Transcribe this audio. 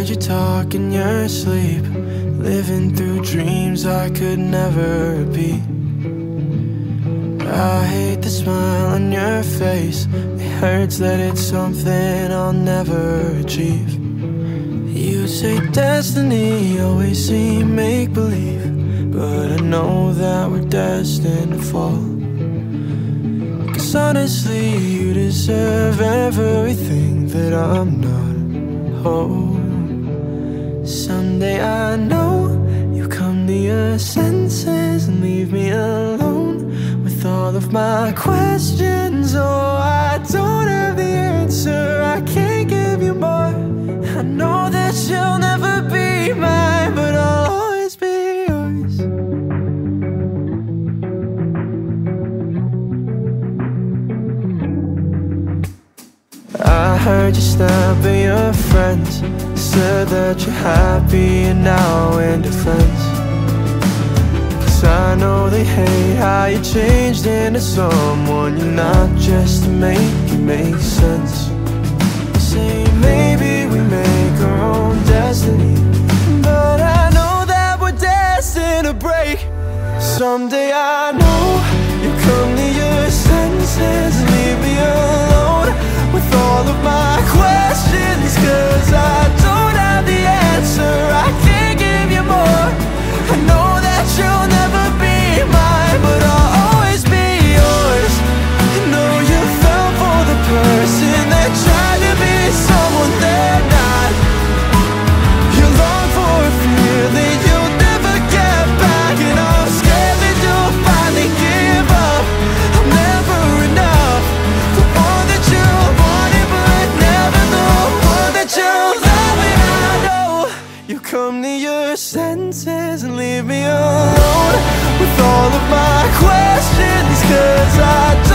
heard you talk in your sleep, living through dreams I could never repeat. I hate the smile on your face, it hurts that it's something I'll never achieve. You say destiny always seem make-believe, but I know that we're destined to fall. 'Cause honestly, you deserve everything that I'm not. Oh, someday I know you come to your senses and leave me alone with all of my questions. Oh, I don't have the answer, I can't give you more. I know that you'll never be mine, but I'll always be yours. I heard you snap at your friends, said that you're happy and now into friends. 'Cause I know they hate how you changed into someone you're not, just to make it make sense. You say maybe we make our own destiny, but I know that we're destined to break. Someday I know you come to your senses and leave me alone with all of my questions. 'Cause I don't have the answer, I can't give you more. I know that you'll never be mine, but I'll always be yours. I know you fell for the person that tried to be someone they're not. You long for a feeling you'll never get back, and I'm scared that you'll finally give up. I'm never enough, the one that you wanted, but never the one that you love. And I know you come to your senses and leave me alone with all of my questions. 'Cause I